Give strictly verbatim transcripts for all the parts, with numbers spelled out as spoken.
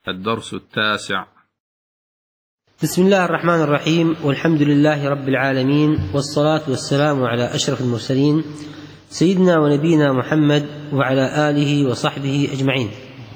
الدرس التاسع. بسم الله الرحمن الرحيم، والحمد لله رب العالمين، والصلاة والسلام على أشرف المرسلين سيدنا ونبينا محمد وعلى آله وصحبه أجمعين.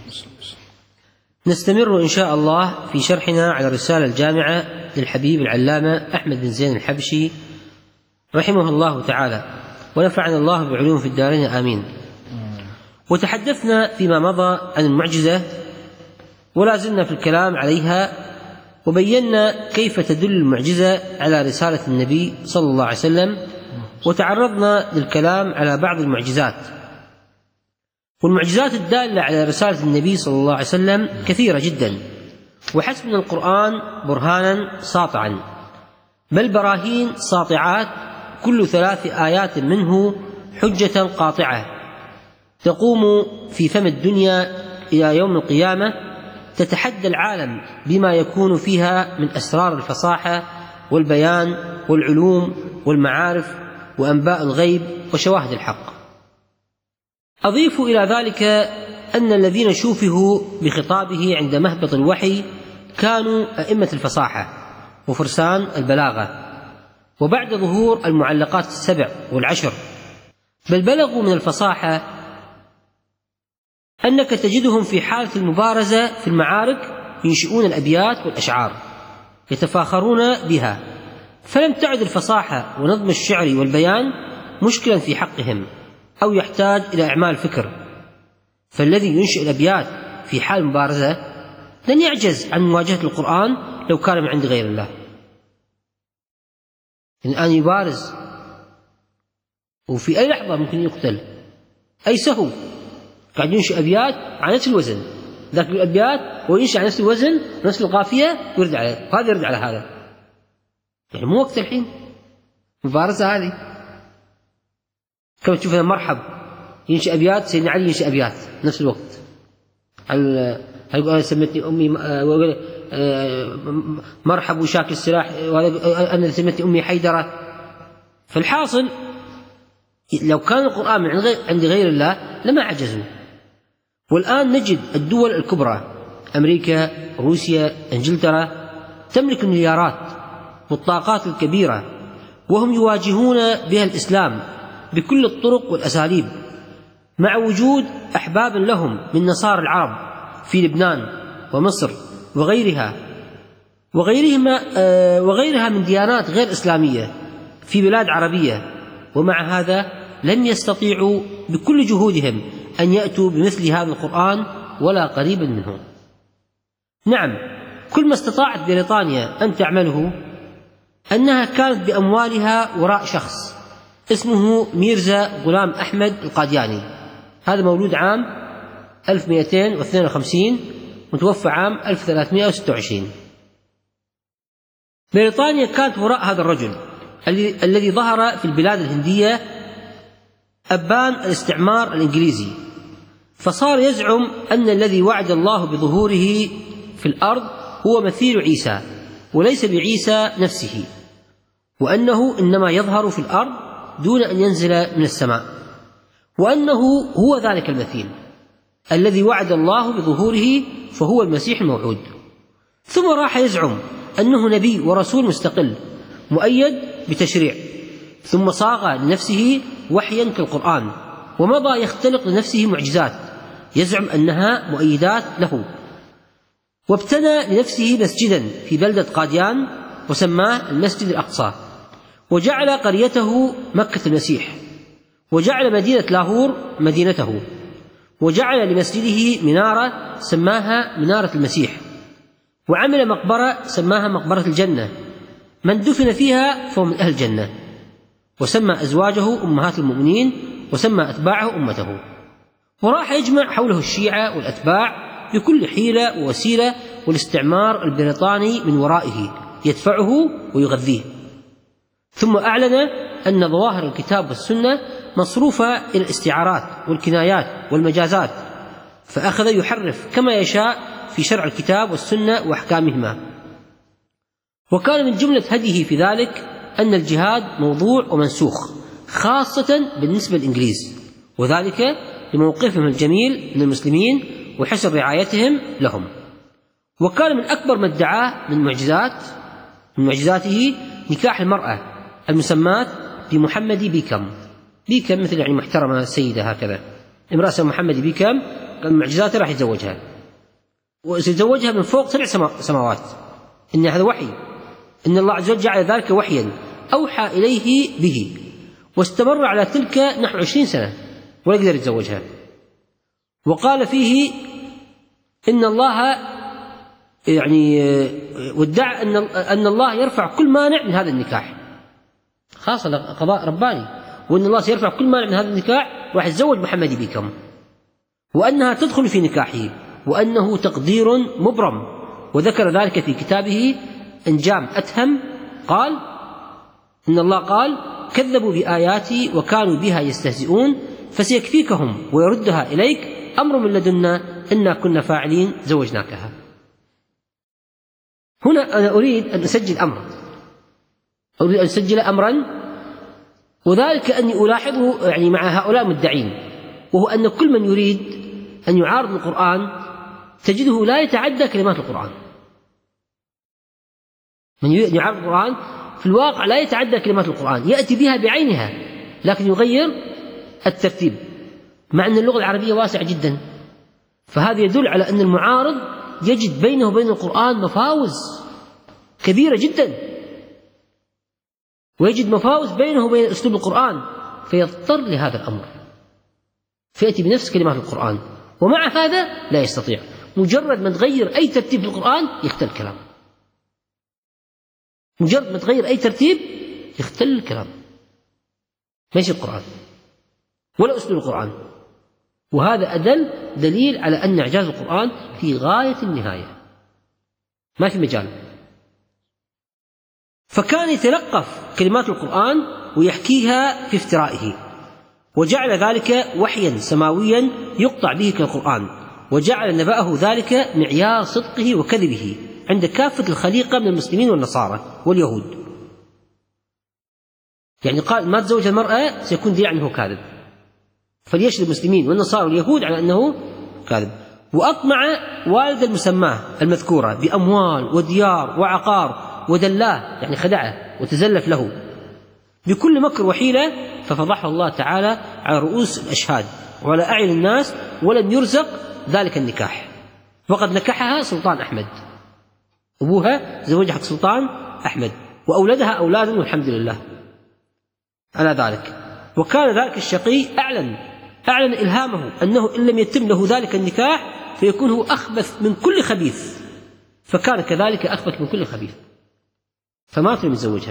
نستمر إن شاء الله في شرحنا على الرسالة الجامعة للحبيب العلامة أحمد بن زين الحبشي رحمه الله تعالى، ونفعنا الله بعلوم في الدارين آمين. وتحدثنا فيما مضى عن المعجزة، ولا زلنا في الكلام عليها، وبينا كيف تدل المعجزة على رسالة النبي صلى الله عليه وسلم، وتعرضنا للكلام على بعض المعجزات. والمعجزات الدالة على رسالة النبي صلى الله عليه وسلم كثيرة جدا، وحسبنا القرآن برهانا ساطعا، بل براهين ساطعات، كل ثلاث آيات منه حجة قاطعة تقوم في فم الدنيا إلى يوم القيامة، تتحدى العالم بما يكون فيها من أسرار الفصاحة والبيان والعلوم والمعارف وأنباء الغيب وشواهد الحق. أضيف إلى ذلك أن الذين شوفهوا بخطابه عند مهبط الوحي كانوا أئمة الفصاحة وفرسان البلاغة، وبعد ظهور المعلقات السبع والعشر بل بلغوا من الفصاحة أنك تجدهم في حالة المبارزة في المعارك ينشئون الأبيات والأشعار يتفاخرون بها، فلم تعد الفصاحة ونظم الشعر والبيان مشكلا في حقهم أو يحتاج إلى إعمال فكر، فالذي ينشئ الأبيات في حال المبارزة لن يعجز عن مواجهة القرآن لو كان من عند غير الله. الآن يبارز وفي أي لحظة ممكن يقتل، أي سهو قاعد ينشئ أبيات على نفس الوزن، ذاك الأبيات وينشئ على نفس الوزن نفس القافية ويرد عليه، وهذا يرد على هذا. يعني مو وقت الحين مبارزة هذه. كما تشوف مرحب ينشئ أبيات، سيدنا علي ينشئ أبيات نفس الوقت. هل يقول أنا سمتني أمي مرحب وشاك السلاح، أنا سمتني أمي حيدرة. فالحاصل لو كان القرآن من عند غير الله لما عجزوا. والآن نجد الدول الكبرى أمريكا، روسيا، إنجلترا تملك المليارات والطاقات الكبيرة، وهم يواجهون بها الإسلام بكل الطرق والأساليب، مع وجود أحباب لهم من نصارى العرب في لبنان ومصر وغيرها وغيرهما وغيرها من ديانات غير إسلامية في بلاد عربية، ومع هذا لم يستطيعوا بكل جهودهم أن يأتوا بمثل هذا القرآن ولا قريبا منه. نعم، كل ما استطاعت بريطانيا أن تعمله أنها كانت بأموالها وراء شخص اسمه ميرزا غلام أحمد القادياني، هذا مولود عام ألف ومئتين واثنين وخمسين متوفى عام ألف وثلاثمئة وستة وعشرين. بريطانيا كانت وراء هذا الرجل الذي ظهر في البلاد الهندية أبان الاستعمار الإنجليزي، فصار يزعم أن الذي وعد الله بظهوره في الأرض هو مثيل عيسى وليس بعيسى نفسه، وأنه إنما يظهر في الأرض دون أن ينزل من السماء، وأنه هو ذلك المثيل الذي وعد الله بظهوره فهو المسيح الموعود. ثم راح يزعم أنه نبي ورسول مستقل مؤيد بتشريع، ثم صاغ لنفسه وحيا كالقرآن، ومضى يختلق لنفسه معجزات يزعم أنها مؤيدات له، وابتنى لنفسه مسجدا في بلدة قاديان وسماه المسجد الأقصى، وجعل قريته مكة المسيح، وجعل مدينة لاهور مدينته، وجعل لمسجده منارة سماها منارة المسيح، وعمل مقبرة سماها مقبرة الجنة، من دفن فيها فهو من أهل الجنة، وسمى أزواجه أمهات المؤمنين، وسمى أتباعه أمته. وراح يجمع حوله الشيعة والأتباع بكل حيلة ووسيلة، والاستعمار البريطاني من ورائه يدفعه ويغذيه. ثم أعلن أن ظواهر الكتاب والسنة مصروفة إلى الاستعارات والكنايات والمجازات، فأخذ يحرف كما يشاء في شرع الكتاب والسنة وأحكامهما. وكان من جملة هديه في ذلك أن الجهاد موضوع ومنسوخ، خاصة بالنسبة للإنجليز، وذلك لموقفهم الجميل من المسلمين وحسن رعايتهم لهم. وكان من أكبر ما ادعاه من معجزات من معجزاته نكاح المرأة المسماة بمحمد بيكم. بيكم مثل يعني محترمة سيدة هكذا، امرأة اسمها محمد بيكم، قال معجزاته راح يتزوجها، وسيتزوجها من فوق سبع سماوات، إن هذا وحي، إن الله عز وجل جعل ذلك وحيا أوحى إليه به، واستمر على تلك نحو عشرين سنة ولا يقدر يتزوجها. وقال فيه إن الله يعني وادعى أن أن الله يرفع كل مانع من هذا النكاح، خاصة قضاء رباني، وأن الله سيرفع كل مانع من هذا النكاح راح يتزوج محمد بيكم، وأنها تدخل في نكاحه، وأنه تقدير مبرم. وذكر ذلك في كتابه إنجام أتهم، قال إن الله قال كذبوا بآياتي وكانوا بها يستهزئون فسيكفيكهم ويردها إليك أمر من لدنا إنا كنا فاعلين زوجناكها. هنا أنا أريد أن أسجل أمر أريد أن أسجل أمرا، وذلك أني ألاحظه يعني مع هؤلاء المدعين، وهو أن كل من يريد أن يعارض القرآن تجده لا يتعدى كلمات القرآن. من يريد أن يعارض القرآن في الواقع لا يتعدى كلمات القرآن، يأتي بها بعينها لكن يغير الترتيب، مع أن اللغة العربية واسعة جدا. فهذا يدل على أن المعارض يجد بينه وبين القرآن مفاوز كبيرة جدا، ويجد مفاوز بينه وبين أسلوب القرآن، فيضطر لهذا الأمر، فيأتي بنفس كلمات القرآن، ومع هذا لا يستطيع. مجرد ما تغير أي ترتيب في القرآن يختل الكلام، مجرد ما تغير أي ترتيب يختل الكلام، ماشي القرآن ولا أسلوب القرآن. وهذا أدل دليل على أن إعجاز القرآن في غاية النهاية، ما في مجال. فكان يتلقف كلمات القرآن ويحكيها في افترائه، وجعل ذلك وحيا سماويا يقطع به كالقرآن، وجعل نبأه ذلك معيار صدقه وكذبه عند كافة الخليقة من المسلمين والنصارى واليهود. يعني قال ما تزوج المرأة سيكون دليل أنه كاذب، فليشهد المسلمين والنصارى واليهود على أنه كاذب. وأطمع والد المسماه المذكورة بأموال وديار وعقار ودلاه، يعني خدعه وتزلف له بكل مكر وحيلة، ففضحه الله تعالى على رؤوس الأشهاد وعلى أعين الناس، ولم يرزق ذلك النكاح. وقد نكحها سلطان أحمد، أبوها زوجها سلطان أحمد، وأولدها أولادا والحمد لله على ذلك. وكان ذلك الشقي أعلن أعلن إلهامه أنه إن لم يتم له ذلك النكاح فيكون هو أخبث من كل خبيث، فكان كذلك أخبث من كل خبيث، فمات لم يتزوجها.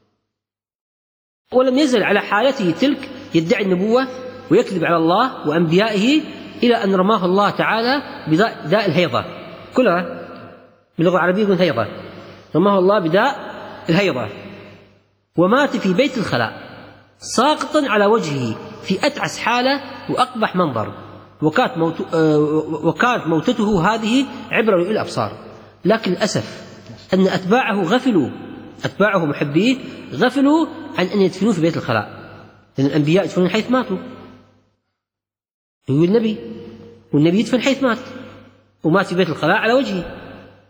ولم يزل على حالته تلك يدعي النبوة ويكذب على الله وأنبيائه، إلى أن رماه الله تعالى بداء الهيضة، كلها باللغة العربية يقول هيضة، رماه الله بداء الهيضة، ومات في بيت الخلاء ساقطا على وجهه في أتعس حالة وأقبح منظر. وكانت, موت وكانت موتته هذه عبرة لأولي الأبصار. لكن للأسف أن أتباعه غفلوا أتباعه محبيه غفلوا عن أن يدفنوه في بيت الخلاء، لأن الأنبياء يدفنون حيث ماتوا، يقول النبي، والنبي يدفن حيث مات، ومات في بيت الخلاء على وجهه.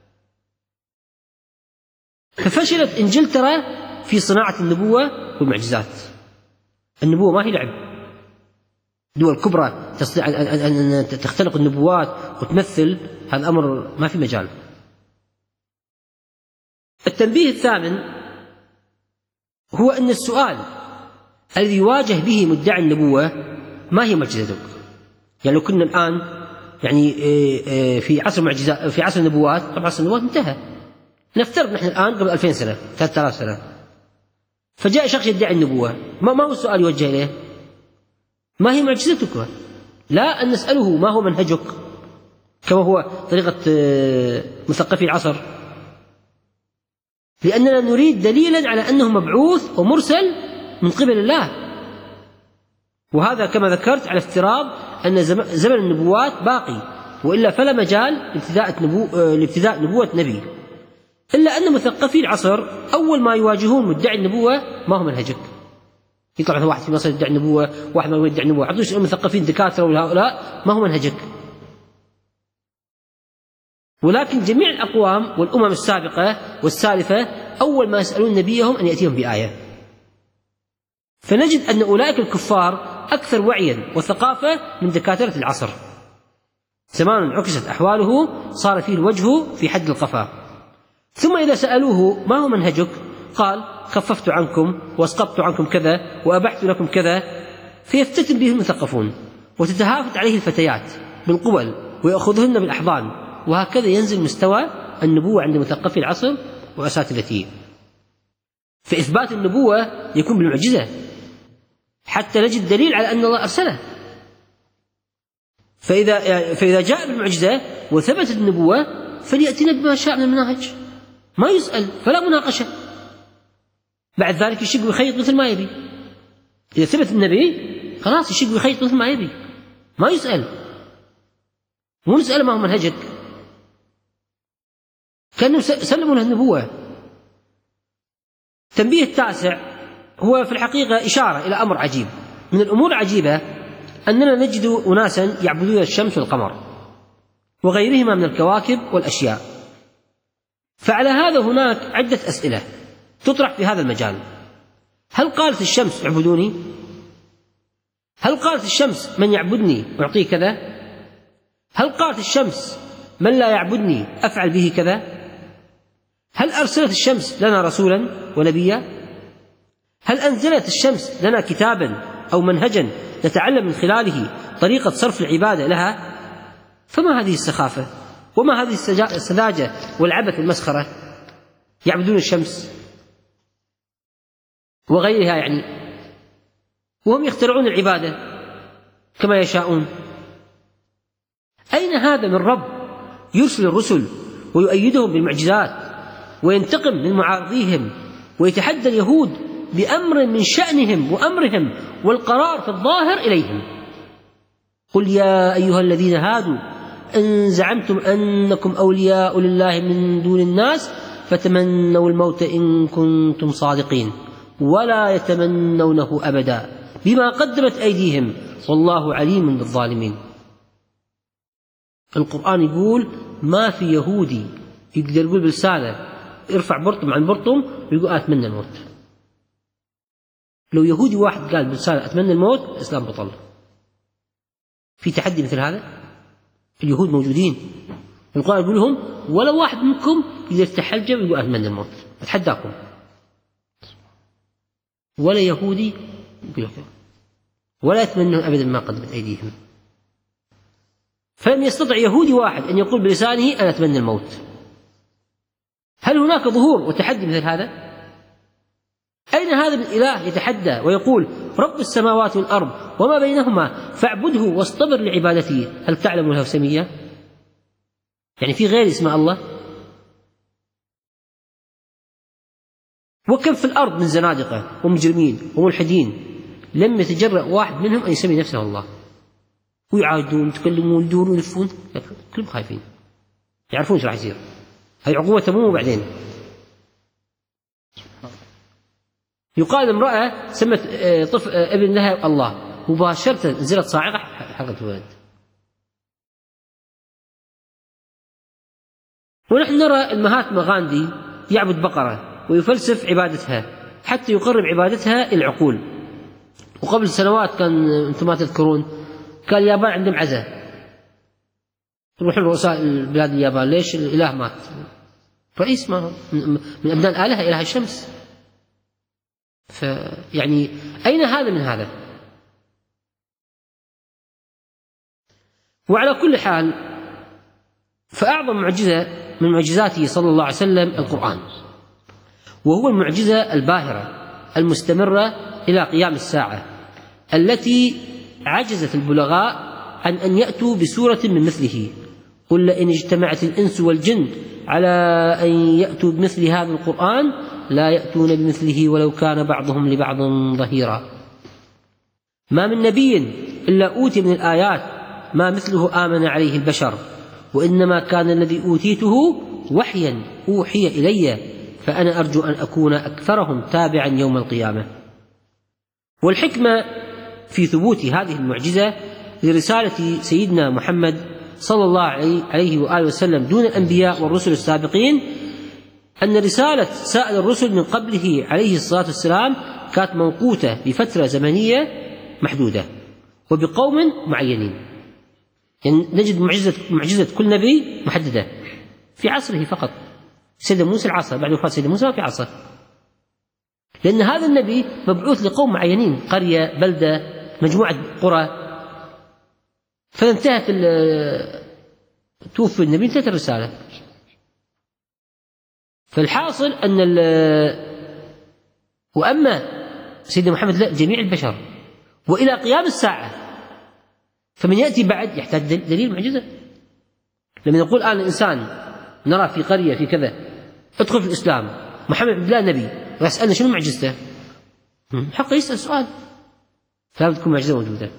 ففشلت إنجلترا في صناعة النبوة والمعجزات. النبوة ما هي لعب، دول كبرى تستطيع أن تختلق النبوات وتمثل، هذا أمر ما في مجال. التنبيه الثامن هو أن السؤال الذي يواجه به مدعي النبوة ما هي معجزتك؟ يعني لو كنا الآن يعني في عصر معجزات في عصر النبوات، طبعا عصر النبوات انتهى، نفترض نحن الآن قبل ألفين سنة ثلاثة آلاف سنة، فجاء شخص يدعي النبوة، ما ما هو السؤال يوجه إليه؟ ما هي معجزتك؟ لا، أن نسأله ما هو منهجك، كما هو طريقة مثقفي العصر، لأننا نريد دليلا على أنه مبعوث ومرسل من قبل الله. وهذا كما ذكرت على افتراض أن زمن النبوات باقي، وإلا فلا مجال لابتداء نبو... لابتداء نبوة نبي. إلا أن مثقفي العصر أول ما يواجهون مدعي النبوة ما هو منهجك. يطلع مثلا واحد في مصر يدعي النبوة، واحد ما يدعي النبوة، عطوش مثقفين دكاترة وهؤلاء، ما هو منهجك. ولكن جميع الأقوام والأمم السابقة والسالفة أول ما يسألون نبيهم أن يأتيهم بآية. فنجد أن أولئك الكفار أكثر وعيا وثقافة من دكاترة العصر. زمان عكست أحواله، صار فيه الوجه في حد القفا. ثم إذا سألوه ما هو منهجك؟ قال خففت عنكم واسقطت عنكم كذا وأبحت لكم كذا، فيفتتن به المثقفون وتتهافت عليه الفتيات بالقبل ويأخذهن بالأحضان، وهكذا ينزل مستوى النبوة عند مثقفي العصر وأساتذته. فإثبات النبوة يكون بالمعجزة حتى نجد دليل على أن الله أرسله. فإذا, فإذا جاء بالمعجزة وثبتت النبوة فليأتنا بما شاء من المناهج، ما يسأل، فلا مناقشة. بعد ذلك يشق ويخيط مثل ما يبي. إذا ثبت النبي خلاص يشق ويخيط مثل ما يبي، ما يسأل. مو نسأل ما هو منهجك، كانوا سلموا له النبوة. التنبيه التاسع هو في الحقيقة إشارة إلى أمر عجيب. من الأمور العجيبة أننا نجد أناسا يعبدون الشمس والقمر وغيرهما من الكواكب والأشياء. فعلى هذا هناك عدة أسئلة تطرح في هذا المجال. هل قالت الشمس اعبدوني؟ هل قالت الشمس من يعبدني أعطيه كذا؟ هل قالت الشمس من لا يعبدني أفعل به كذا؟ هل أرسلت الشمس لنا رسولا ونبيا؟ هل أنزلت الشمس لنا كتابا أو منهجا نتعلم من خلاله طريقة صرف العبادة لها؟ فما هذه السخافة وما هذه السذاجة والعبث والمسخرة؟ يعبدون الشمس وغيرها يعني، وهم يخترعون العبادة كما يشاءون. أين هذا من رب يرسل الرسل ويؤيدهم بالمعجزات وينتقم من معارضيهم ويتحدى اليهود بأمر من شأنهم وأمرهم والقرار في الظاهر إليهم؟ قل يا أيها الذين هادوا إن زعمتم أنكم أولياء لله من دون الناس فتمنوا الموت إن كنتم صادقين ولا يتمنونه أبدا بما قدمت أيديهم والله عليم بالظالمين. القرآن يقول ما في يهودي يقدر يقول بلسانه ارفع برطم عن برطم ويقول أتمنى الموت. لو يهودي واحد قال بلسانه أتمنى الموت الإسلام بطل. في تحدي مثل هذا؟ اليهود موجودين، القرآن يقول لهم ولا واحد منكم إذا يفتح حلجة ويقول أتمنى الموت، أتحداكم. ولا يهودي يقول ولا يتمنون أبدا ما قدمت أيديهم. فلم يستطع يهودي واحد أن يقول بلسانه أنا أتمنى الموت. هل هناك ظهور وتحدي مثل هذا؟ أين هذا من إله يتحدى ويقول رب السماوات والأرض وما بينهما فاعبده واصطبر لعبادته هل تعلم له سمية؟ يعني في غير اسم الله؟ وكم في الأرض من زنادقة ومجرمين وملحدين لم يتجرأ واحد منهم أن يسمي نفسه الله، ويعاودون يتكلمون يدورون يلفون، كلهم خايفين يعرفون ايش راح يصير. هذه عقوبة تموم. وبعدين يقال امرأة سمت طفل ابن لها الله، مباشرة نزلت صاعقة حلقة الولد. ونحن نرى المهاتما غاندي يعبد بقرة ويفلسف عبادتها حتى يقرب عبادتها إلى العقول. وقبل سنوات كان أنتم ما تذكرون كان اليابان عندهم عزاء، يروحون رؤساء البلاد اليابان ليش الإله مات، رئيس ما من أبناء الآلهة إله الشمس. فيعني أين هذا من هذا؟ وعلى كل حال فأعظم معجزة من معجزاته صلى الله عليه وسلم القرآن، وهو المعجزة الباهرة المستمرة إلى قيام الساعة التي عجزت البلغاء عن أن يأتوا بسورة من مثله. قل لئن اجتمعت الإنس والجن على أن يأتوا بمثل هذا القرآن لا يأتون بمثله ولو كان بعضهم لبعض ظهيرا. ما من نبي إلا أوتي من الآيات ما مثله آمن عليه البشر، وإنما كان الذي أوتيته وحيا أوحي إلي فأنا أرجو أن أكون أكثرهم تابعا يوم القيامة. والحكمة في ثبوت هذه المعجزة لرسالة سيدنا محمد صلى الله عليه وآله وسلم دون الأنبياء والرسل السابقين أن رسالة سائر الرسل من قبله عليه الصلاة والسلام كانت موقوتة بفترة زمنية محدودة وبقوم معينين. يعني نجد معجزة, معجزة كل نبي محددة في عصره فقط. سيدنا موسى العصر، بعد وفاة سيدنا موسى في عصر، لأن هذا النبي مبعوث لقوم معينين، قرية، بلدة، مجموعة قرى، فانتهت توفي النبي، انتهت الرسالة. فالحاصل أن وأما سيدنا محمد لا، جميع البشر وإلى قيام الساعة. فمن يأتي بعد يحتاج دليل معجزة. لما نقول الآن الإنسان نرى في قرية في كذا ادخل في الإسلام، محمد لا نبي، ويسألنا شنو معجزته، حقه يسأل سؤال، فلا تكون معجزة موجودة.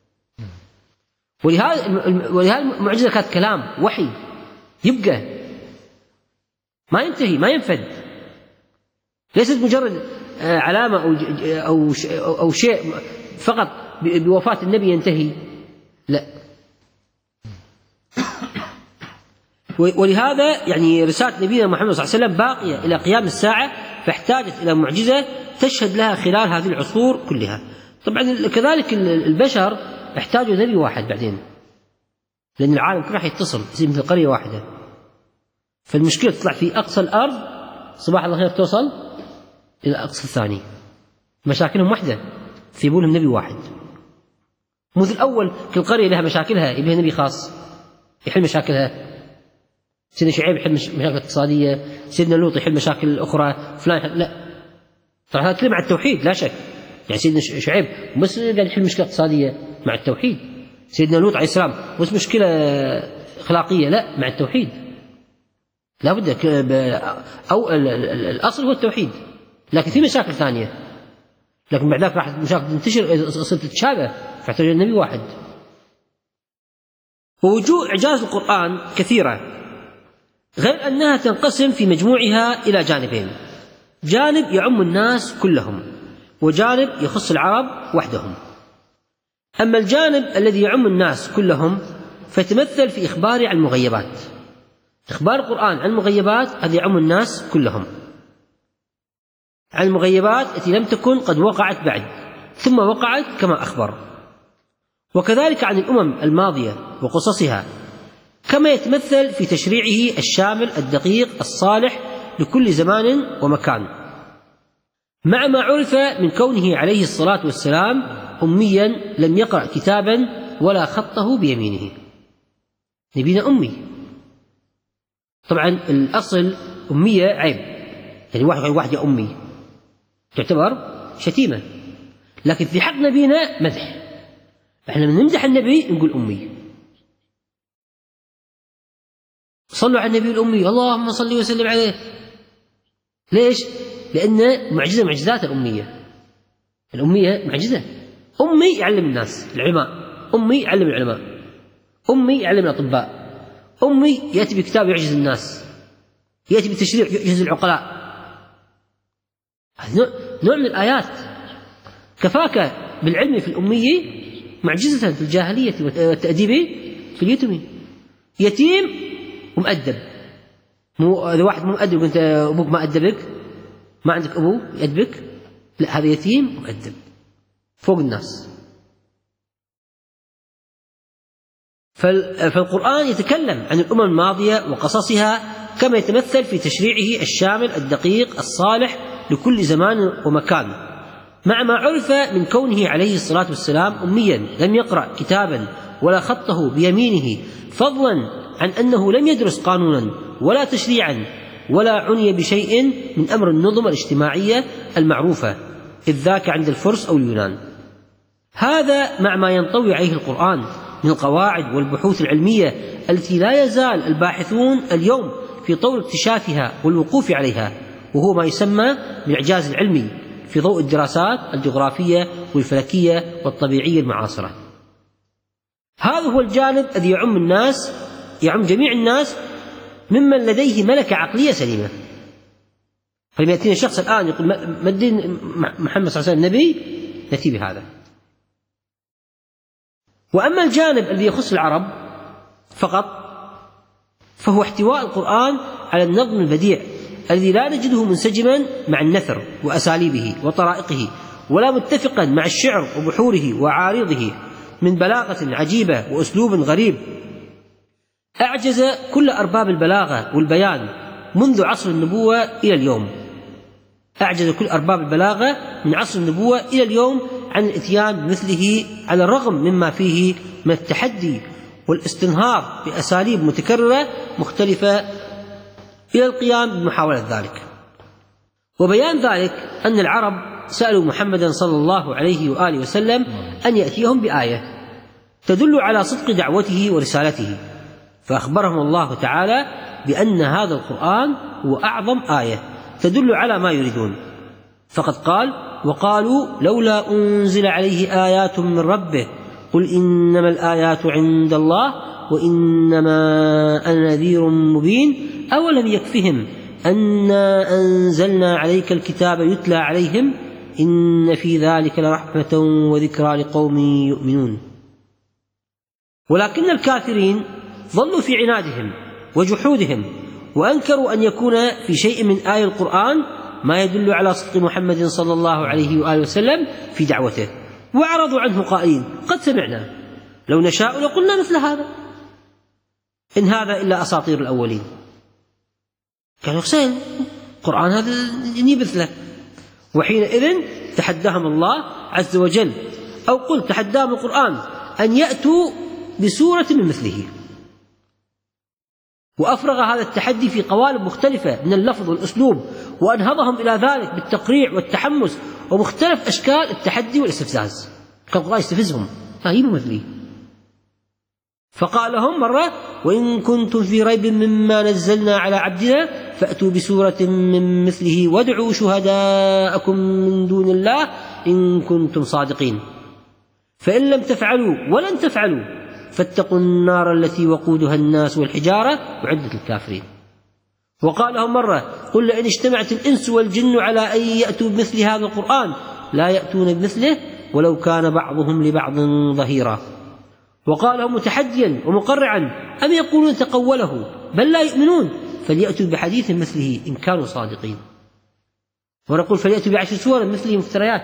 ولهذا ولهذا المعجزة كانت كلام وحي يبقى ما ينتهي ما ينفد، ليست مجرد علامة أو أو أو شيء فقط بوفاة النبي ينتهي، لا. ولهذا يعني رسالة نبينا محمد صلى الله عليه وسلم باقية إلى قيام الساعة، فاحتاجت إلى معجزة تشهد لها خلال هذه العصور كلها. طبعا كذلك البشر احتاجوا نبي واحد بعدين، لأن العالم كله راح يتصل يصير مثل قرية واحدة. فالمشكلة تطلع في أقصى الأرض صباح الخير توصل إلى أقصى الثاني، مشاكلهم واحدة، في يبونهم نبي واحد. مثل الأول كل قرية لها مشاكلها، يبيها نبي خاص يحل مشاكلها. سيدنا شعيب يحل مشاكل اقتصادية، سيدنا لوط يحل مشاكل أخرى، فلان يحل. لا، طبعا هذا كلام مع التوحيد لا شك. يعني سيدنا شعيب بس قاعد يحل مشكلة اقتصادية مع التوحيد، سيدنا لوط عليه السلام بس مشكلة أخلاقية، لا، مع التوحيد لا بد. أو الأصل هو التوحيد، لكن في مشاكل ثانية، لكن بعد ذلك راح المشاكل تنتشر صرت تتشابه، فاحتاج النبي واحد. ووجوه إعجاز القرآن كثيرة، غير أنها تنقسم في مجموعها إلى جانبين: جانب يعم الناس كلهم، وجانب يخص العرب وحدهم. أما الجانب الذي يعم الناس كلهم فيتمثل في إخبار عن المغيبات. إخبار القرآن عن المغيبات هذا يعم الناس كلهم، عن المغيبات التي لم تكن قد وقعت بعد ثم وقعت كما أخبر، وكذلك عن الأمم الماضية وقصصها، كما يتمثل في تشريعه الشامل الدقيق الصالح لكل زمان ومكان، مع ما عرف من كونه عليه الصلاة والسلام أميا لم يقرأ كتابا ولا خطه بيمينه. نبينا أمي، طبعا الأصل أمية عيب، يعني واحد واحد يا أمي تعتبر شتيمة، لكن في حق نبينا مدح. احنا من نمدح النبي نقول أمي. صلوا على النبي الأمي، اللهم صل وسلم عليه. ليش؟ لأن معجزة معجزات الأمية. الأمية معجزة. أمي يعلم الناس العلماء، أمي يعلم العلماء، أمي يعلم الأطباء، أمي يأتي بكتاب يعجز الناس، يأتي بتشريع يعجز العقلاء. نوع من الآيات. كفاك بالعلم في الأمية معجزة في الجاهلية والتأديب في اليتيم. يتيم ومؤدب، مو إذا واحد مو مؤدب وأنت أبوك ما أدبك، ما عندك أبو يأدبك، لا، هذا يتيم ومؤدب فوق الناس. فالقرآن يتكلم عن الأمم الماضية وقصصها، كما يتمثل في تشريعه الشامل الدقيق الصالح لكل زمان ومكان، مع ما عرف من كونه عليه الصلاة والسلام أميا لم يقرأ كتابا ولا خطه بيمينه، فضلا عن أنه لم يدرس قانونا ولا تشريعا ولا عني بشيء من أمر النظم الاجتماعية المعروفة، إذ ذاك عند الفرس أو اليونان. هذا مع ما ينطوي عليه القرآن من القواعد والبحوث العلمية التي لا يزال الباحثون اليوم في طور اكتشافها والوقوف عليها، وهو ما يسمى بالإعجاز العلمي في ضوء الدراسات الجغرافية والفلكية والطبيعية المعاصرة. هذا هو الجانب الذي يعم الناس، يعم جميع الناس ممن لديه ملكة عقلية سليمة. فلما يأتينا شخص الآن يقول ما الدين محمد صلى الله عليه وسلم نبي، نأتي بهذا. وأما الجانب الذي يخص العرب فقط، فهو احتواء القرآن على النظم البديع الذي لا نجده منسجما مع النثر وأساليبه وطرائقه، ولا متفقا مع الشعر وبحوره وعارضه من بلاغة عجيبة وأسلوب غريب. أعجز كل أرباب البلاغة والبيان منذ عصر النبوة إلى اليوم أعجز كل أرباب البلاغة من عصر النبوة إلى اليوم عن الإتيان بمثله، على الرغم مما فيه من التحدي والاستنهاض بأساليب متكررة مختلفة إلى القيام بمحاولة ذلك. وبيان ذلك أن العرب سألوا محمدا صلى الله عليه وآله وسلم أن يأتيهم بآية تدل على صدق دعوته ورسالته، فأخبرهم الله تعالى بأن هذا القرآن هو أعظم آية تدل على ما يريدون، فقد قال: وقالوا لولا أنزل عليه آيات من ربه قل إنما الآيات عند الله وإنما أنا نذير مبين أولم يكفهم أنا أنزلنا عليك الكتاب يتلى عليهم إن في ذلك لرحمة وذكرى لقوم يؤمنون. ولكن الكافرين ظلوا في عنادهم وجحودهم، وأنكروا أن يكون في شيء من آية القرآن ما يدل على صدق محمد صلى الله عليه وآله وسلم في دعوته، وأعرضوا عنه قائلين: قد سمعنا لو نشاء لقلنا مثل هذا إن هذا إلا أساطير الأولين. كانوا حسين القرآن هذا يجيب مثله. وحينئذ تحداهم الله عز وجل، أو قل تحداهم القرآن أن يأتوا بسورة من مثله، وأفرغ هذا التحدي في قوالب مختلفة من اللفظ والأسلوب، وأنهضهم إلى ذلك بالتقريع والتحمس ومختلف أشكال التحدي والاستفزاز. كان القرآن يستفزهم: هايبوا مثلي. فقال لهم مرة: وإن كنتم في ريب مما نزلنا على عبدنا فأتوا بسورة من مثله وادعوا شهداءكم من دون الله إن كنتم صادقين، فإن لم تفعلوا ولن تفعلوا فاتقوا النار التي وقودها الناس والحجارة أعدت للكافرين. وقال لهم مرة: قل لئن اجتمعت الإنس والجن على أن يأتوا بمثل هذا القرآن لا يأتون بمثله ولو كان بعضهم لبعض ظهيرا. وقال لهم متحديا ومقرعا: أم يقولون تقوله بل لا يؤمنون فليأتوا بحديث مثله إن كانوا صادقين. ونقول: فليأتوا بعشر سور مثله مفتريات.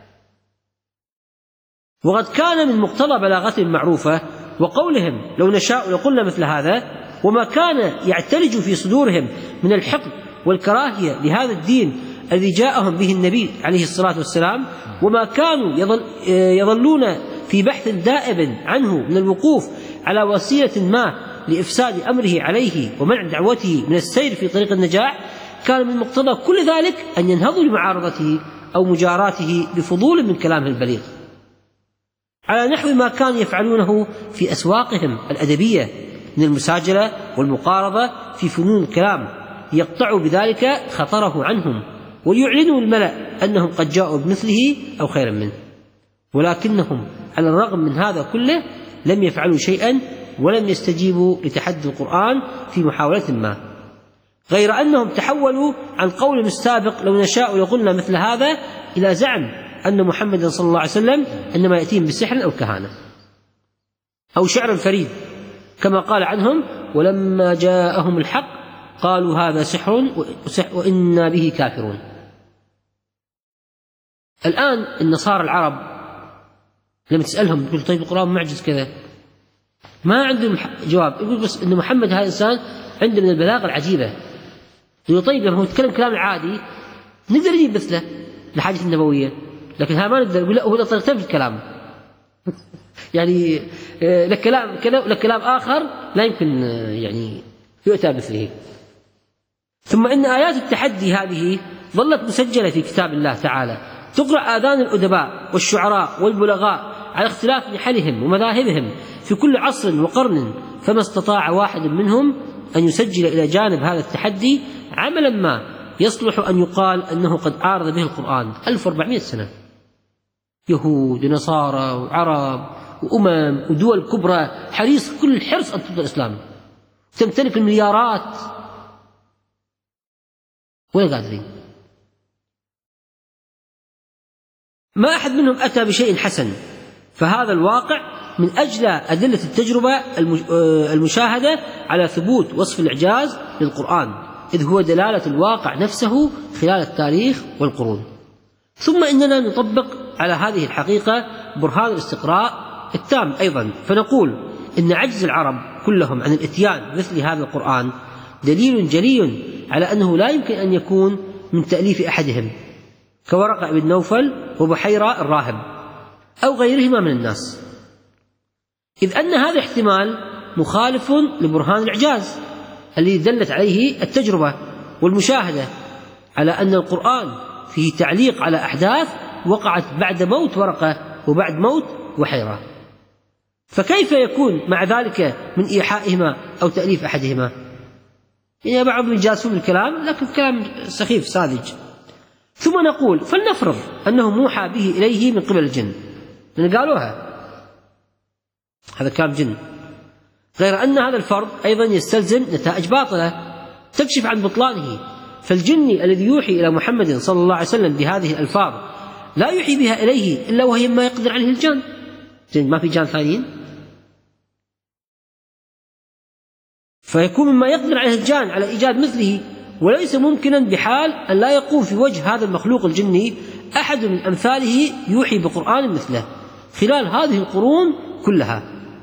وقد كان من مقتضى بلاغتهم المعروفة وقولهم لو نشاء لقلنا مثل هذا، وما كان يعتلج في صدورهم من الحقد والكراهية لهذا الدين الذي جاءهم به النبي عليه الصلاة والسلام، وما كانوا يظل يظلون في بحث دائب عنه من الوقوف على وسيلة ما لإفساد أمره عليه ومنع دعوته من السير في طريق النجاح، كان من مقتضى كل ذلك أن ينهضوا لمعارضته أو مجاراته بفضول من كلامه البليغ، على نحو ما كانوا يفعلونه في أسواقهم الأدبية من المساجلة والمقارضة في فنون الكلام، ليقطعوا بذلك خطره عنهم وليعلنوا الملأ أنهم قد جاءوا بمثله أو خيرا منه. ولكنهم على الرغم من هذا كله لم يفعلوا شيئا ولم يستجيبوا لتحدي القرآن في محاولة ما، غير أنهم تحولوا عن قولهم السابق لو نشاء لقلنا مثل هذا إلى زعم أن محمدا صلى الله عليه وسلم إنما يأتيهم بسحر أو كهانة أو شعر فريد، كما قال عنهم: ولما جاءهم الحق قالوا هذا سحر وإنا به كافرون. الآن النصارى العرب لما تسألهم تقول: طيب القرآن معجز كذا، ما عندهم جواب، يقول بس إن محمد هذا الإنسان عنده من البلاغة العجيبة. يقول: طيب لما هو يتكلم كلام عادي نقدر نجيب مثله الحديث النبوية، لكن ها ما نقدر. يقول: لا، هو طريقتين في الكلام يعني لك كلام لك كلام آخر لا يمكن يعني يؤتى مثله. ثم إن آيات التحدي هذه ظلت مسجلة في كتاب الله تعالى، تقرأ آذان الأدباء والشعراء والبلغاء على اختلاف نحلهم ومذاهبهم في كل عصر وقرن، فما استطاع واحد منهم أن يسجل إلى جانب هذا التحدي عملا ما يصلح أن يقال أنه قد عارض به القرآن. ألف وأربعمائة سنة يهود ونصارى وعرب وأمم ودول كبرى حريص كل الحرص أن تبدأ الإسلام، تمتلك المليارات ولا قادرين. ما أحد منهم أتى بشيء حسن، فهذا الواقع من أجل أدلة التجربة المشاهدة على ثبوت وصف الإعجاز للقرآن، إذ هو دلالة الواقع نفسه خلال التاريخ والقرون. ثم إننا نطبق على هذه الحقيقة برهان الاستقراء التام أيضا، فنقول إن عجز العرب كلهم عن الإتيان مثل هذا القرآن دليل جلي على أنه لا يمكن أن يكون من تأليف أحدهم كورقة بن نوفل وبحيرة الراهب أو غيرهما من الناس، إذ أن هذا احتمال مخالف لبرهان الإعجاز الذي دلت عليه التجربة والمشاهدة على أن القرآن فيه تعليق على أحداث وقعت بعد موت ورقة وبعد موت بحيرة، فكيف يكون مع ذلك من إيحائهما أو تأليف أحدهما؟ يعني بعضهم يجازفون بالكلام لكن كلام سخيف ساذج. ثم نقول فلنفرض أنه موحى به إليه من قبل الجن، لأن قالوها هذا كلام جن، غير أن هذا الفرض أيضا يستلزم نتائج باطلة تكشف عن بطلانه، فالجني الذي يوحي إلى محمد صلى الله عليه وسلم بهذه الألفاظ لا يوحي بها إليه إلا وهي ما يقدر عليه الجان، ما في جان ثانيين، فيكون مما يقدر عليه الجان على إيجاد مثله، وليس ممكنا بحال أن لا يقوم في وجه هذا المخلوق الجني أحد من أمثاله يوحي بقرآن مثله خلال هذه القرون كلها.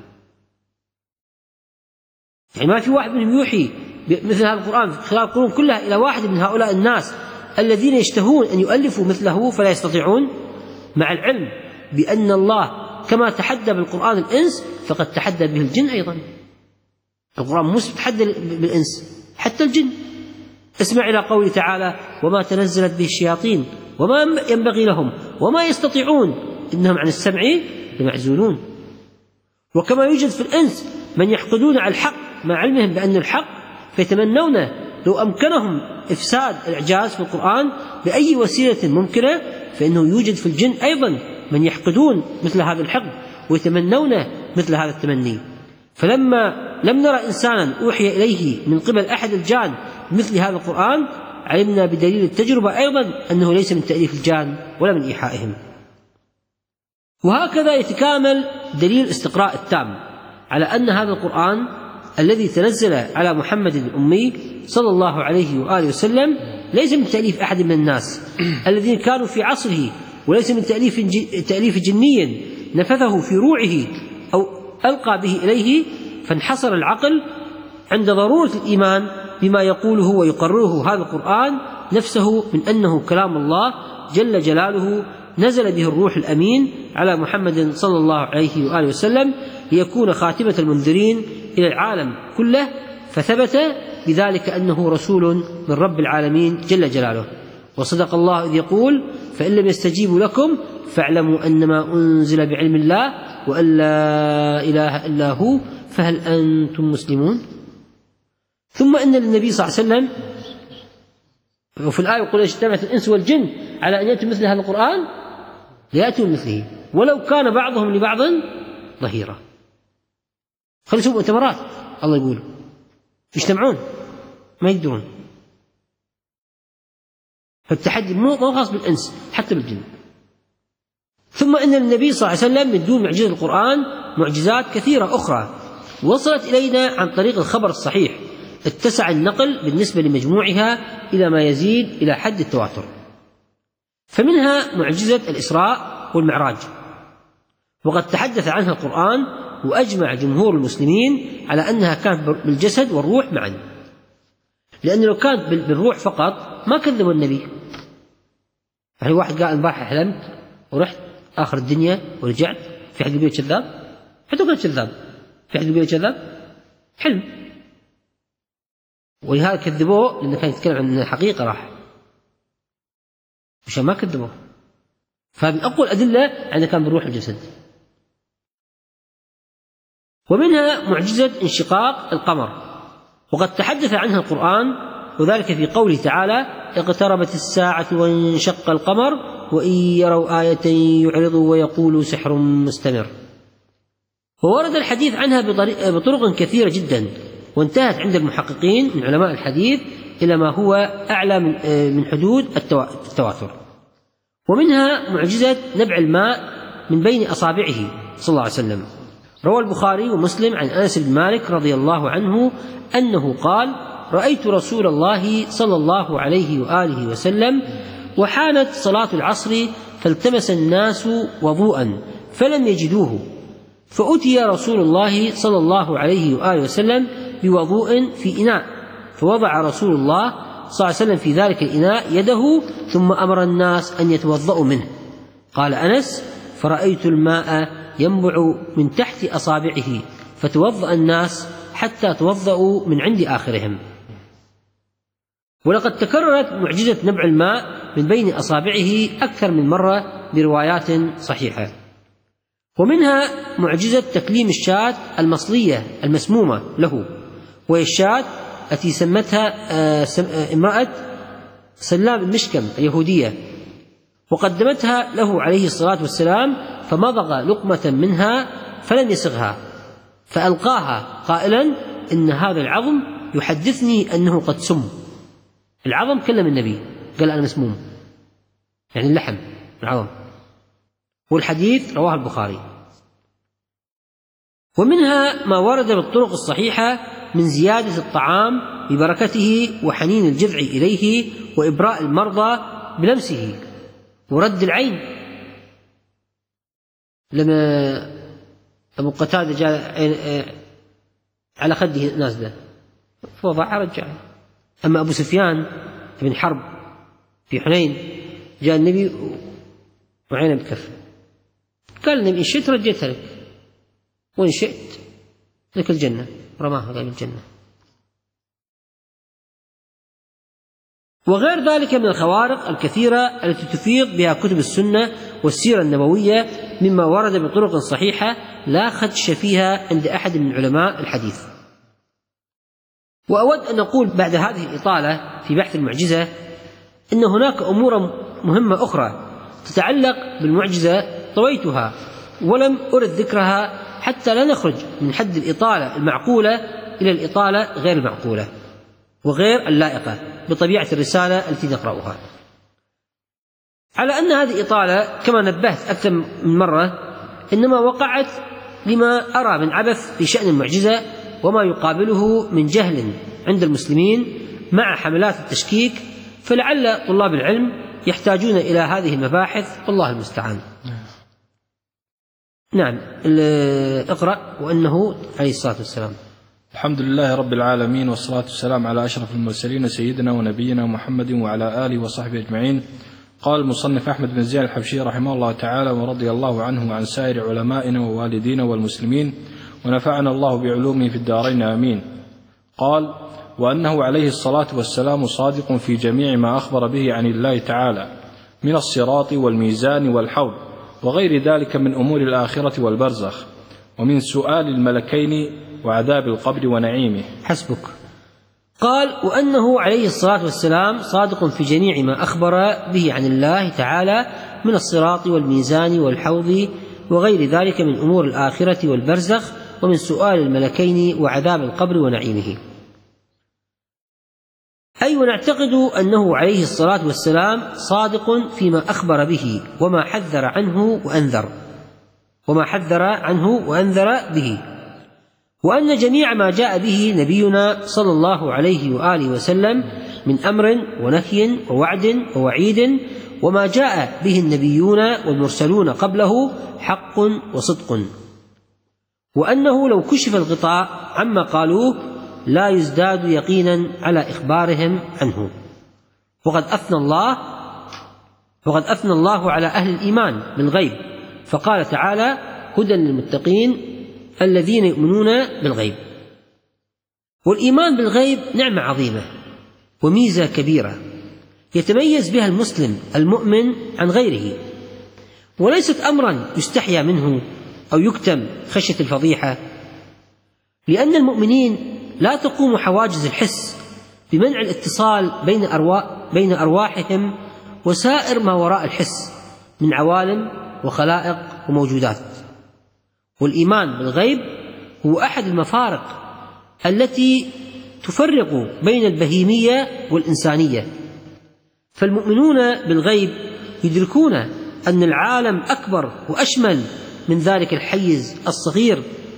يعني ما في واحد منهم يوحي مثل هذا القرآن خلال القرون كلها إلى واحد من هؤلاء الناس الذين يشتهون أن يؤلفوا مثله فلا يستطيعون، مع العلم بأن الله كما تحدى بالقرآن الإنس فقد تحدى به الجن أيضا. القرآن مش تحدى بالإنس حتى الجن. اسمع إلى قوله تعالى وما تنزلت به الشياطين وما ينبغي لهم وما يستطيعون إنهم عن السمع لمعزولون. وكما يوجد في الإنس من يحقدون على الحق مع علمهم بأن الحق فيتمنون لو أمكنهم إفساد الإعجاز في القرآن بأي وسيلة ممكنة، فإنه يوجد في الجن أيضا من يحقدون مثل هذا الحقد ويتمنون مثل هذا التمني. فلما لم نرى إنسانا أوحي إليه من قبل أحد الجان مثل هذا القرآن علمنا بدليل التجربة أيضا أنه ليس من تأليف الجان ولا من إيحائهم. وهكذا يتكامل دليل الاستقراء التام على أن هذا القرآن الذي تنزل على محمد الأمي صلى الله عليه وآله وسلم ليس من تأليف أحد من الناس الذين كانوا في عصره، وليس من تأليف, تأليف جني نفذه في روعه أو ألقى به إليه، فانحصر العقل عند ضرورة الإيمان بما يقوله ويقرره هذا القرآن نفسه من أنه كلام الله جل جلاله نزل به الروح الأمين على محمد صلى الله عليه وآله وسلم ليكون خاتمة المنذرين إلى العالم كله، فثبت بذلك أنه رسول من رب العالمين جل جلاله. وصدق الله إذ يقول فإن لم يستجيبوا لكم فاعلموا أنما أنزل بعلم الله وأن لا إله إلا هو فهل أنتم مسلمون. ثم إن النبي صلى الله عليه وسلم وفي الآية يقول اجتمعت الإنس والجن على أن يأتوا مثل هذا القرآن ليأتوا مثله ولو كان بعضهم لبعض ظهيرا. خلوا يسووا مؤتمرات الله يقول يجتمعون ما يقدرون، فالتحدي مو خاص بالإنس حتى بالجن. ثم إن النبي صلى الله عليه وسلم من دون معجزة القرآن معجزات كثيرة أخرى وصلت إلينا عن طريق الخبر الصحيح اتسع النقل بالنسبة لمجموعها إلى ما يزيد إلى حد التواتر. فمنها معجزة الإسراء والمعراج، وقد تحدث عنها القرآن وأجمع جمهور المسلمين على أنها كانت بالجسد والروح معا، لأن لو كانت بالروح فقط ما كذبوا النبي. يعني واحد قال البارحة حلمت ورحت آخر الدنيا ورجعت، في حد يقول كذاب؟ حتى يقول كذاب، في حد يقول كذاب؟ حلم. ولهذا كذبوه لأنه كان يتكلم عن الحقيقة راح مشان ما كذبوه. فمن أقوى الأدلة أنه كان بالروح الجسد. ومنها معجزة انشقاق القمر، وقد تحدث عنها القرآن وذلك في قوله تعالى اقتربت الساعة وانشق القمر وإن يروا آية يعرضوا ويقولوا سحر مستمر. وورد الحديث عنها بطرق كثيرة جدا، وانتهت عند المحققين من علماء الحديث إلى ما هو أعلى من حدود التواتر. ومنها معجزة نبع الماء من بين أصابعه صلى الله عليه وسلم، روى البخاري ومسلم عن أنس بن مالك رضي الله عنه أنه قال: رأيت رسول الله صلى الله عليه وآله وسلم وحانت صلاة العصر فالتمس الناس وضوءا فلم يجدوه، فأتي رسول الله صلى الله عليه وآله وسلم بوضوء في إناء، فوضع رسول الله صلى الله عليه وسلم في ذلك الإناء يده ثم أمر الناس أن يتوضأوا منه. قال أنس: فرأيت الماء ينبع من تحت أصابعه فتوضأ الناس حتى توضأوا من عند آخرهم. ولقد تكررت معجزة نبع الماء من بين أصابعه أكثر من مرة بروايات صحيحة. ومنها معجزة تكليم الشاة المصلية المسمومة له، وهي الشاة التي سمتها امرأة سلام المشكم اليهودية، وقدمتها له عليه الصلاة والسلام فمضغ لقمة منها فلم يسغها، فألقاها قائلا: إن هذا العظم يحدثني أنه قد سم. العظم كلم النبي قال: أنا مسموم، يعني اللحم العظم. والحديث رواه البخاري. ومنها ما ورد بالطرق الصحيحة من زيادة الطعام ببركته وحنين الجذع إليه وإبراء المرضى بلمسه ورد العين. لما أبو قتادة جاء على خده نازلة فوضعها رجعها. أما أبو سفيان بن حرب في حنين جاء النبي وعينه بكفه، قال النبي: إن شئت رجيتها لك وإن شئت لك الجنة، رماها قال الجنة. وغير ذلك من الخوارق الكثيرة التي تفيض بها كتب السنة والسيرة النبوية مما ورد بطرق صحيحة لا خدش فيها عند أحد من علماء الحديث. وأود أن أقول بعد هذه الإطالة في بحث المعجزة إن هناك أمور مهمة أخرى تتعلق بالمعجزة طويتها ولم أرد ذكرها حتى لا نخرج من حد الإطالة المعقولة إلى الإطالة غير المعقولة وغير اللائقة بطبيعة الرسالة التي نقرأها. على أن هذه إطالة كما نبهت أكثر من مرة إنما وقعت لما أرى من عبث في شأن المعجزة وما يقابله من جهل عند المسلمين مع حملات التشكيك، فلعل طلاب العلم يحتاجون إلى هذه المباحث والله المستعان. نعم، اقرأ. وأنه عليه الصلاة والسلام. الحمد لله رب العالمين، والصلاة والسلام على أشرف المرسلين سيدنا ونبينا محمد وعلى آله وصحبه أجمعين. قال المصنف أحمد بن زياد الحبشي رحمه الله تعالى ورضي الله عنه وعن سائر علمائنا ووالدينا والمسلمين ونفعنا الله بعلومه في الدارين آمين. قال: وأنه عليه الصلاة والسلام صادق في جميع ما أخبر به عن الله تعالى من الصراط والميزان والحوض وغير ذلك من أمور الآخرة والبرزخ ومن سؤال الملكين وعذاب القبر ونعيمه. حسبك. قال: وأنه عليه الصلاة والسلام صادق في جميع ما أخبر به عن الله تعالى من الصراط والميزان والحوض وغير ذلك من أمور الآخرة والبرزخ ومن سؤال الملكين وعذاب القبر ونعيمه. أي ونعتقد أنه عليه الصلاة والسلام صادق فيما أخبر به وما حذر عنه وأنذر وما حذر عنه وأنذر به، وأن جميع ما جاء به نبينا صلى الله عليه وآله وسلم من أمر ونهي ووعد ووعيد وما جاء به النبيون والمرسلون قبله حق وصدق، وأنه لو كشف الغطاء عما قالوه لا يزداد يقينا على إخبارهم عنه. وقد أثنى الله وقد أثنى الله على أهل الإيمان بالغيب، فقال تعالى: هدى للمتقين الذين يؤمنون بالغيب. والإيمان بالغيب نعمة عظيمة وميزة كبيرة يتميز بها المسلم المؤمن عن غيره، وليست أمرا يستحيا منه أو يكتم خشية الفضيحة، لأن المؤمنين لا تقوم حواجز الحس بمنع الاتصال بين أرواح بين أرواحهم وسائر ما وراء الحس من عوالم وخلائق وموجودات. والإيمان بالغيب هو أحد المفارق التي تفرق بين البهيمية والإنسانية. فالمؤمنون بالغيب يدركون أن العالم أكبر وأشمل من ذلك الحيز الصغير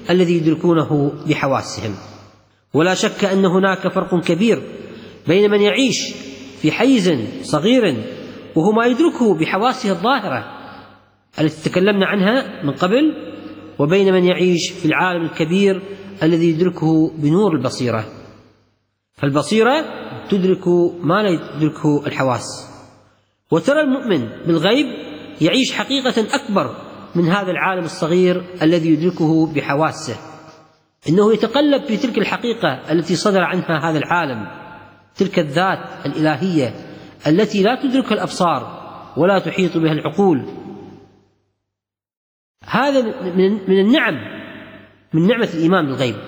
الذي يدركونه بحواسهم. ولا شك أن هناك فرق كبير بين من يعيش في حيز صغير وهو ما يدركه بحواسه الظاهرة التي تكلمنا عنها من قبل، وبين من يعيش في العالم الكبير الذي يدركه بنور البصيرة. فالبصيرة تدرك ما لا تدركه الحواس. وترى المؤمن بالغيب يعيش حقيقة أكبر من هذا العالم الصغير الذي يدركه بحواسه، إنه يتقلب في تلك الحقيقة التي صدر عنها هذا العالم، تلك الذات الإلهية التي لا تدركها الأبصار ولا تحيط بها العقول. هذا من النعم، من نعمة الإيمان بالغيب.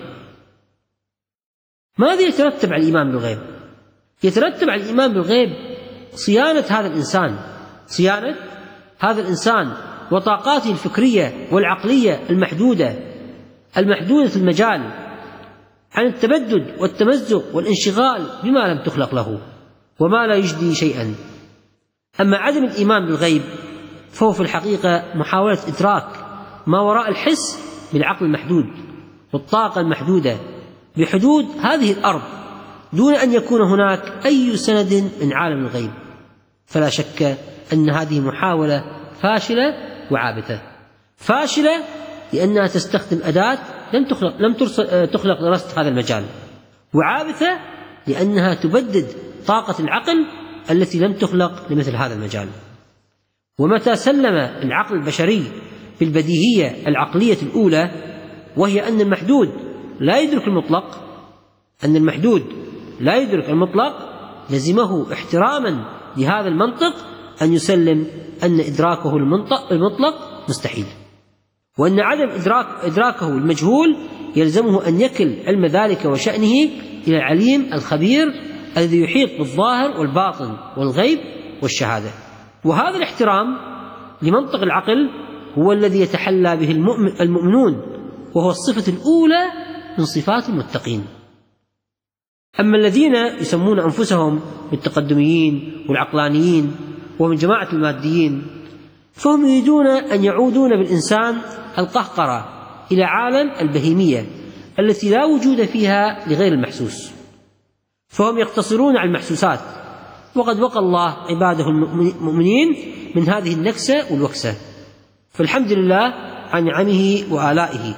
ماذا يترتب على الإيمان بالغيب؟ يترتب على الإيمان بالغيب صيانة هذا الإنسان، صيانة هذا الإنسان وطاقاته الفكرية والعقلية المحدودة المحدودة المجال عن التبدد والتمزق والانشغال بما لم تخلق له وما لا يجدي شيئا. أما عدم الإيمان بالغيب فهو في الحقيقة محاولة إدراك ما وراء الحس بالعقل المحدود والطاقة المحدودة بحدود هذه الأرض، دون أن يكون هناك أي سند من عالم الغيب. فلا شك أن هذه محاولة فاشلة وعابثة. فاشلة لأنها تستخدم أداة لم تخلق, لم تخلق لرصد هذا المجال، وعابثة لأنها تبدد طاقة العقل التي لم تخلق لمثل هذا المجال. ومتى سلم العقل البشري بالبديهية العقلية الأولى، وهي أن المحدود لا يدرك المطلق، أن المحدود لا يدرك المطلق، لزمه احتراما لهذا المنطق أن يسلم أن إدراكه المطلق مستحيل، وأن عدم إدراك إدراكه المجهول يلزمه أن يكل علم ذلك وشأنه إلى العليم الخبير الذي يحيط بالظاهر والباطن والغيب والشهادة. وهذا الاحترام لمنطق العقل هو الذي يتحلى به المؤمنون، وهو الصفة الأولى من صفات المتقين. أما الذين يسمون أنفسهم بالتقدميين والعقلانيين ومن جماعة الماديين، فهم يريدون أن يعودون بالإنسان القهقرة إلى عالم البهيمية التي لا وجود فيها لغير المحسوس، فهم يقتصرون على المحسوسات، وقد وقى الله عباده المؤمنين من هذه النكسة والوكسة، فالحمد لله عن نعمه وآلائه.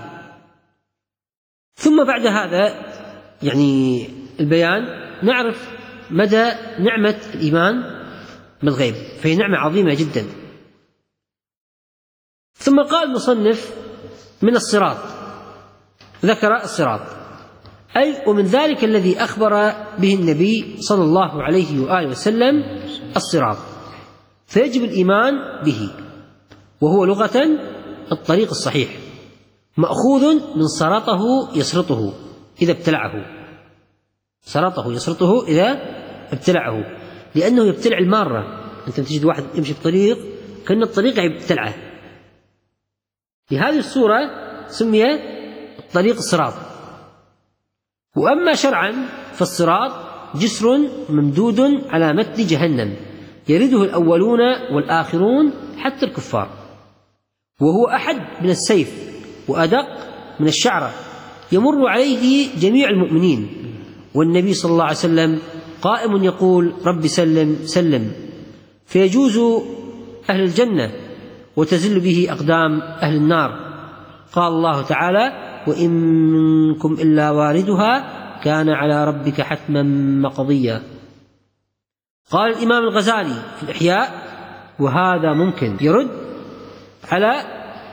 ثم بعد هذا يعني البيان نعرف مدى نعمة الإيمان بالغيب، فهي نعمة عظيمة جدا. ثم قال المصنف من الصراط، ذكر الصراط، أي ومن ذلك الذي أخبر به النبي صلى الله عليه وآله وسلم الصراط، فيجب الإيمان به، وهو لغة الطريق الصحيح، مأخوذ من سرطه يسرطه إذا ابتلعه، سرطه يسرطه إذا ابتلعه، لأنه يبتلع المارة. أنت تجد واحد يمشي بطريق كأن الطريق يبتلعه، بهذه الصورة سمي الطريق الصراط. وأما شرعا فالصراط جسر ممدود على متن جهنم يرده الأولون والآخرون حتى الكفار، وهو أحد من السيف وأدق من الشعرة يمر عليه جميع المؤمنين، والنبي صلى الله عليه وسلم قائم يقول رب سلم سلم، فيجوز أهل الجنة وتزل به أقدام أهل النار. قال الله تعالى وإن منكم إلا واردها كان على ربك حتما مقضيا. قال الإمام الغزالي في الإحياء وهذا ممكن، يرد على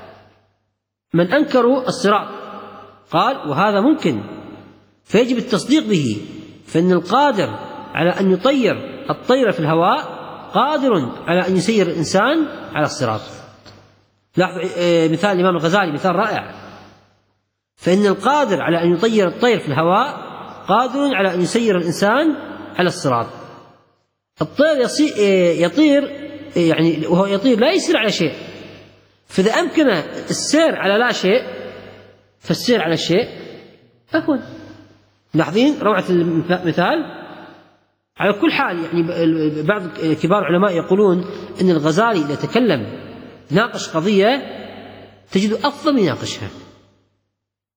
من أنكروا الصراط، قال وهذا ممكن فيجب التصديق به، فإن القادر على أن يطير الطير في الهواء قادر على أن يسير الإنسان على الصراط. لاحظوا مثال الإمام الغزالي مثال رائع، فإن القادر على أن يطير الطير في الهواء قادر على أن يسير الإنسان على الصراط. الطير يطير يعني وهو يطير لا يسير على شيء، فإذا أمكن السير على لا شيء فالسير على الشيء أهون. لاحظين روعة المثال. على كل حال يعني بعض كبار العلماء يقولون إن الغزالي إذا تكلم ناقش قضية تجد أفضل من يناقشها،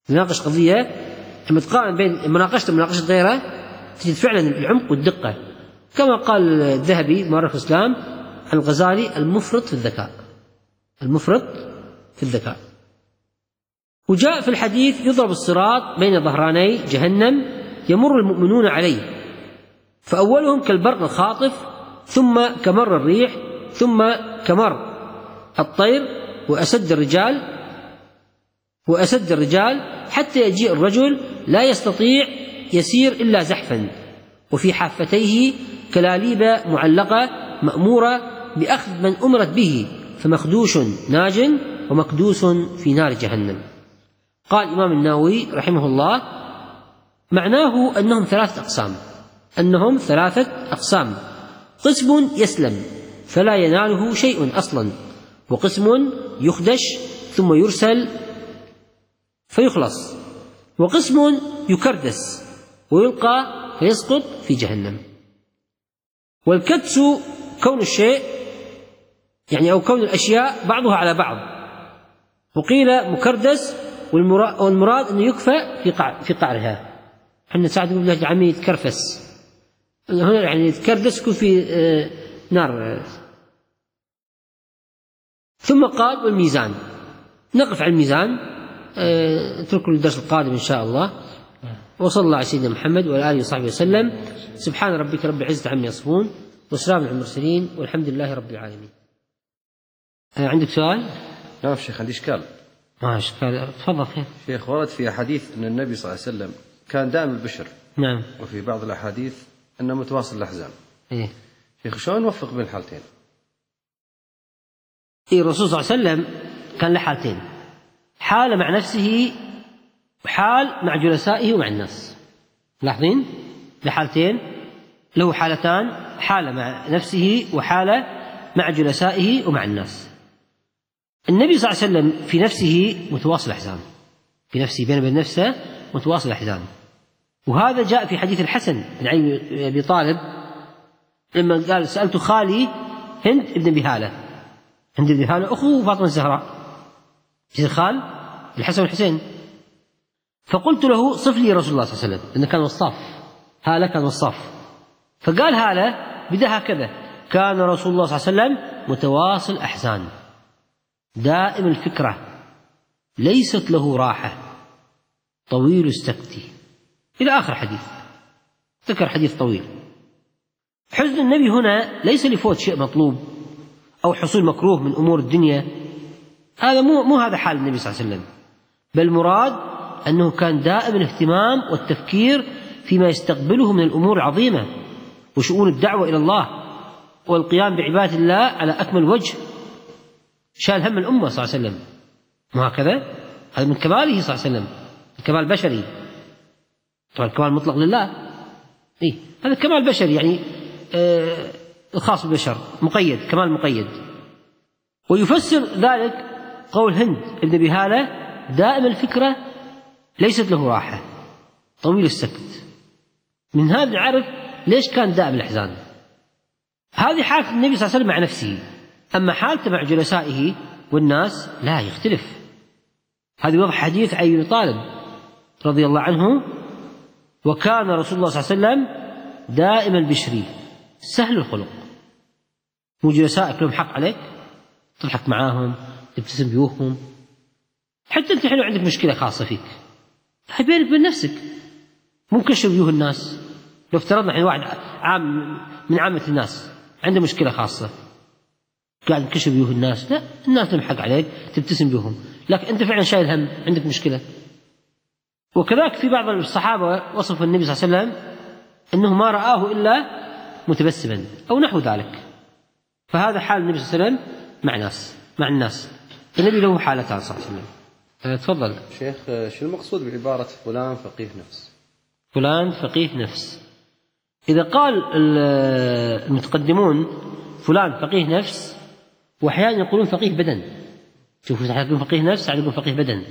يناقش قضية لما تقارن بين مناقشته ومناقشة غيره تجد فعلا العمق والدقة، كما قال الذهبي مؤرخ الإسلام عن الغزالي: المفرط في الذكاء، المفرط في الذكاء. وجاء في الحديث: يضرب الصراط بين ظهراني جهنم يمر المؤمنون عليه، فأولهم كالبرق الخاطف، ثم كمر الريح، ثم كمر الطير، وأسد الرجال وأسد الرجال حتى يجيء الرجل لا يستطيع يسير إلا زحفا، وفي حافتيه كلاليب معلقة مأمورة بأخذ من أمرت به، فمخدوش ناج ومكدوس في نار جهنم. قال الإمام النووي رحمه الله: معناه أنهم ثلاثة أقسام أنهم ثلاثة أقسام قسم يسلم فلا يناله شيء أصلا، وقسم يخدش ثم يرسل فيخلص، وقسم يكردس ويلقى فيسقط في جهنم. والكدس كون الشيء يعني أو كون الأشياء بعضها على بعض، وقيل مكردس والمراد أنه يكفى في قعر في قعرها. حنا ساعد بن الله العامي يتكرفس، هنا يعني يتكردس يكون في نار. ثم قال: والميزان. نقف على الميزان، اتركوا الدرس القادم إن شاء الله. وصلى الله على سيدنا محمد وعلى آله وصحبه وسلم. سبحان ربك رب العزة عما يصفون، وسلام على المرسلين، والحمد لله رب العالمين. عندك سؤال؟ نعم شيخ، عندي إشكال. ما إشكال، تفضل. خير شيخ، ورد في أحاديث أن النبي صلى الله عليه وسلم كان دائم البشر. نعم. وفي بعض الأحاديث أنه متواصل الأحزان. إيه؟ شيخ، شلون نوفق بين الحالتين؟ إيه، الرسول صلى الله عليه وسلم كان له حالتين: حال مع نفسه وحال مع جلسائه ومع الناس. لاحظين؟ لحالتين، له حالتان: حالة مع نفسه وحالة مع جلسائه ومع الناس. النبي صلى الله عليه وسلم في نفسه متواصل أحزان، في نفسه بين بين نفسه متواصل أحزان، وهذا جاء في حديث الحسن بن علي بن أبي طالب لما قال: سألت خالي هند ابن بهالة. هند ابن بهالة أخو فاطمة الزهراء، خال الحسن والحسين، فقلت له: صف لي رسول الله صلى الله عليه وسلم، لأنه كان وصاف، هالة كان وصاف. فقال هالة بدأ هكذا: كان رسول الله صلى الله عليه وسلم متواصل أحزان، دائم الفكرة، ليست له راحة، طويل السكت، إلى آخر حديث. ذكر حديث طويل. حزن النبي هنا ليس لفوت شيء مطلوب أو حصول مكروه من أمور الدنيا، هذا مو مو هذا حال النبي صلى الله عليه وسلم، بل مراد أنه كان دائم الاهتمام والتفكير فيما يستقبله من الأمور العظيمة وشؤون الدعوة إلى الله والقيام بعبادة الله على أكمل وجه. شال هم الأمة صلى الله عليه وسلم، مو هكذا؟ هذا من كماله صلى الله عليه وسلم، الكمال بشري، طبعا الكمال مطلق لله، إيه هذا كمال بشري يعني آه الخاص بالبشر، مقيد، كمال مقيد. ويفسر ذلك قول هند ابن بهالة: دائم الفكرة، ليست له راحة، طويل السكت. من هذا نعرف ليش كان دائم الأحزان. هذه حالة النبي صلى الله عليه وسلم مع نفسه، أما حالته مع جلسائه والناس لا، يختلف. هذا يوضح حديث علي بن طالب رضي الله عنه: وكان رسول الله صلى الله عليه وسلم دائما البشري سهل الخلق. مو جلسائك لهم حق عليك، تضحك معاهم، تبتسم بيوهم، حتى انت حلو عندك مشكلة خاصة فيك، هاي بينك وبين نفسك، مو كشف وجوه الناس. لو افترضنا الحين واحد عام من عامة الناس عنده مشكلة خاصة قاعد كشف وجوه الناس، لا، الناس لهم حق عليك تبتسم بيوهم، لكن انت فعلا شايل هم، عندك مشكلة. وكذلك في بعض الصحابة وصف النبي صلى الله عليه وسلم أنه ما رآه إلا متبسما أو نحو ذلك. فهذا حال النبي صلى الله عليه وسلم مع ناس مع الناس. النبي له حالتان صلى الله عليه وسلم. تفضل شيخ، شو المقصود بعبارة فلان فقيه نفس؟ فلان فقيه نفس، إذا قال المتقدمون فلان فقيه نفس، وأحيانا يقولون فقيه بدن. شوفوا، ساعات يقولون فقيه نفس، ساعات يقولون فقيه بدن.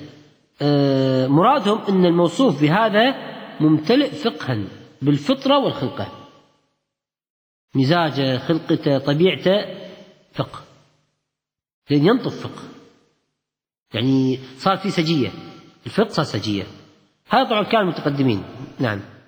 مرادهم أن الموصوف بهذا ممتلئ فقها بالفطرة والخلقة، مزاجه، خلقته، طبيعته فقه، لأن ينطف فقه، يعني صار في سجية، الفقه ساسجية. هذا طبعا كان المتقدمين. نعم.